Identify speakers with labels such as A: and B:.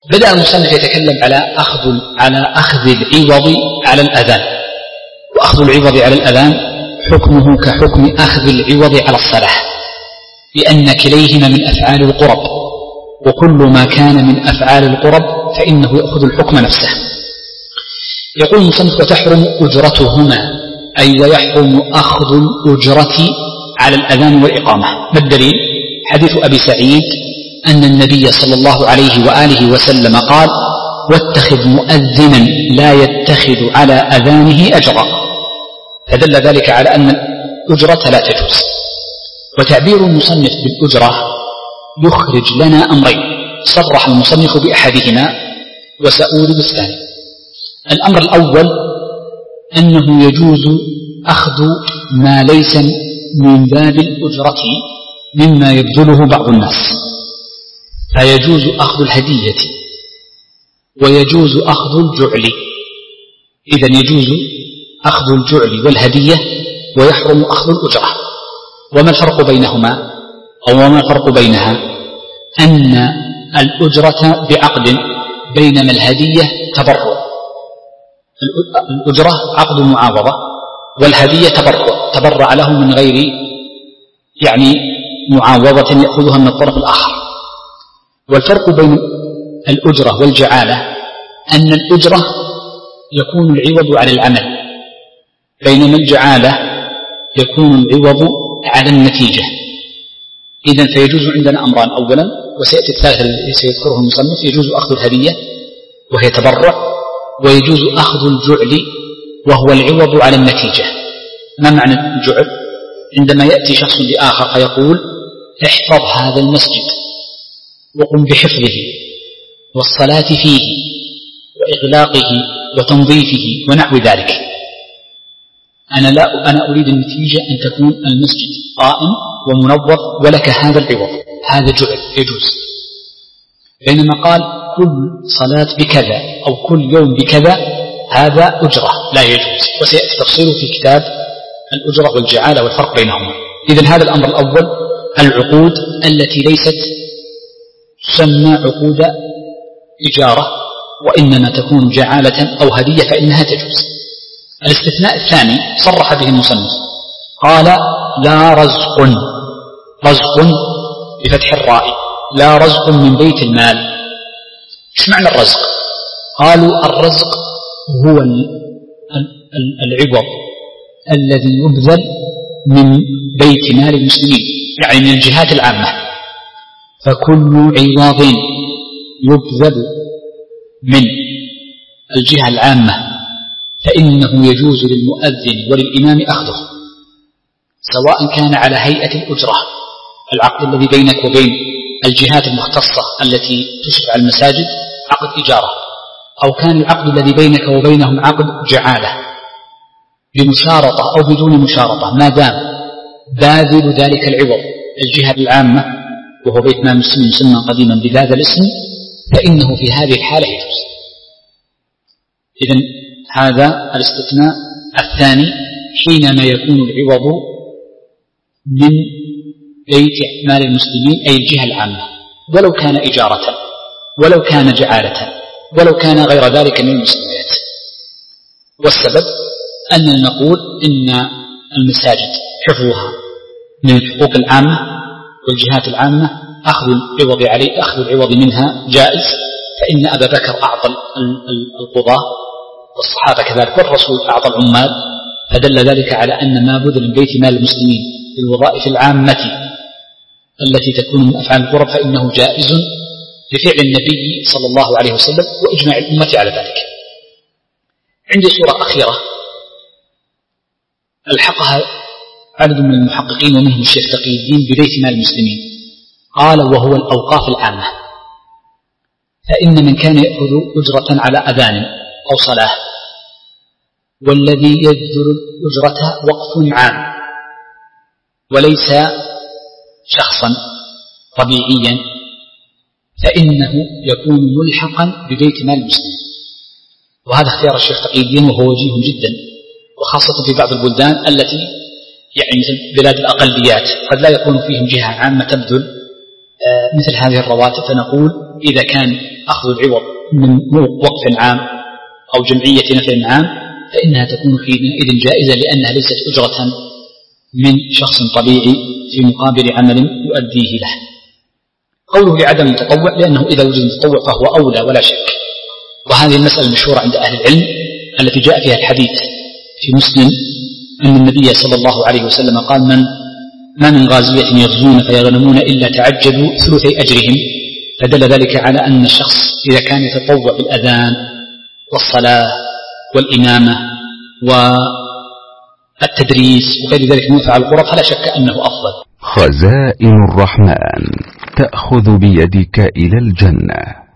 A: بدأ المصنف يتكلم على أخذ العوض على الأذان. وأخذ العوض على الأذان حكمه كحكم أخذ العوض على الصلاة، لأن كليهما من أفعال القرب، وكل ما كان من أفعال القرب فإنه يأخذ الحكم نفسه. يقول المصنف: وتحرم أجرتهما، أي ويحرم أخذ الأجرة على الأذان والإقامة. ما الدليل؟ حديث أبي سعيد أن النبي صلى الله عليه وآله وسلم قال: واتخذ مؤذنا لا يتخذ على أذانه أجرا، فدل ذلك على أن الأجرة لا تجوز. وتعبير المصنف بالأجرة يخرج لنا أمرين، صرح المصنف بأحدهما وسأورد الثاني. الأمر الأول أنه يجوز أخذ ما ليس من باب الأجرة مما يبذله بعض الناس، فيجوز أخذ الهدية ويجوز أخذ الجعل. إذن يجوز أخذ الجعل والهدية ويحرم أخذ الأجرة. وما الفرق بينهما أو وما الفرق بينها؟ أن الأجرة بعقد، بينما الهدية تبرع. الأجرة عقد معاوضة، والهدية تبرع له من غير معاوضة يأخذها من الطرف الآخر. والفرق بين الأجرة والجعالة أن الأجرة يكون العوض على العمل، بينما الجعالة يكون العوض على النتيجة. إذن فيجوز عندنا أمران: أولا، وسيأتي الثالث الذي سيذكره المصنف، يجوز أخذ الهدية وهي تبرع، ويجوز أخذ الجعل وهو العوض على النتيجة. ما معنى الجعل؟ عندما يأتي شخص لآخر فيقول: احفظ هذا المسجد وقم بحفظه والصلاة فيه وإغلاقه وتنظيفه ونحو ذلك. أنا أريد النتيجة أن تكون المسجد قائم ومنظف ولك هذا العوض، هذا جعل يجوز. بينما قال كل صلاة بكذا أو كل يوم بكذا هذا أجرة، لا يجوز، وسيأتي تفصيله في كتاب الأجرة والجعالة والفرق بينهما. إذن هذا الأمر الأول، العقود التي ليست تسمى عقود إجارة وإنما تكون جعالة أو هدية فإنها تجوز. الاستثناء الثاني صرح به المصنف، قال: لا رزق، رزق بفتح الراء، لا رزق من بيت المال. ايش معنى الرزق؟ قالوا: الرزق هو العوض الذي يبذل من بيت مال المسلمين، يعني من الجهات العامة. فكل عوض يبذل من الجهة العامة فإنه يجوز للمؤذن وللإمام أخذه، سواء كان على هيئة الأجرة، العقد الذي بينك وبين الجهات المختصة التي تشرف على المساجد عقد إجارة، أو كان العقد الذي بينك وبينهم عقد جعالة بمشارطة أو بدون مشارطة، ما دام باذل ذلك العوض الجهة العامة وهو بيت مال المسلمين يسمى قديما بهذا الاسم، فإنه في هذه الحالة يجوز. إذن هذا الاستثناء الثاني حينما يكون العوض من بيت مال المسلمين أي الجهة العامة، ولو كان إجارة ولو كان جعالة ولو كان غير ذلك من المسلمات. والسبب أننا نقول إن المساجد حفظها من الحقوق العامة والجهات العامة، أخذ العوض منها جائز، فإن أبا بكر أعطى القضاة والصحابة كذلك والرسول أعطى العمال، فدل ذلك على أن ما بذل من بيت مال المسلمين للوظائف العامة التي تكون من أفعال القرب فإنه جائز بفعل النبي صلى الله عليه وسلم وإجماع الأمة على ذلك. عندي صورة أخيرة ألحقها عدد من المحققين ومنهم الشيخ تقي الدين ببيت مال المسلمين، قال: وهو الأوقاف العامة، فإن من كان يأخذ أجرة على أذان أو صلاة والذي يبذل الأجرة وقف عام وليس شخصا طبيعيا فإنه يكون ملحقا ببيت مال المسلمين. وهذا اختيار الشيخ تقي الدين وهو وجيه جدا، وخاصة في بعض البلدان التي مثل بلاد الأقليات قد لا يكون فيهم جهة عامة تبذل مثل هذه الرواتب، فنقول إذا كان أخذ العوض من وقف عام أو جمعية نفع عام فإنها تكون حينئذ جائزة، لأنها ليست أجرة من شخص طبيعي في مقابل عمل يؤديه له. قوله لعدم التطوع لأنه إذا وجد التطوع فهو أولى ولا شك، وهذه المسألة المشهورة عند أهل العلم التي جاء فيها الحديث في مسلم أن النبي صلى الله عليه وسلم قال: ما من غازية يغزون فيغنمون إلا تعجلوا ثلثي أجرهم، فدل ذلك على أن الشخص إذا كان يتطوع بالأذان والصلاة والإمامة والتدريس وغير ذلك من فعل القرب فلا شك أنه أفضل.
B: خزائن الرحمن تأخذ بيدك إلى الجنة.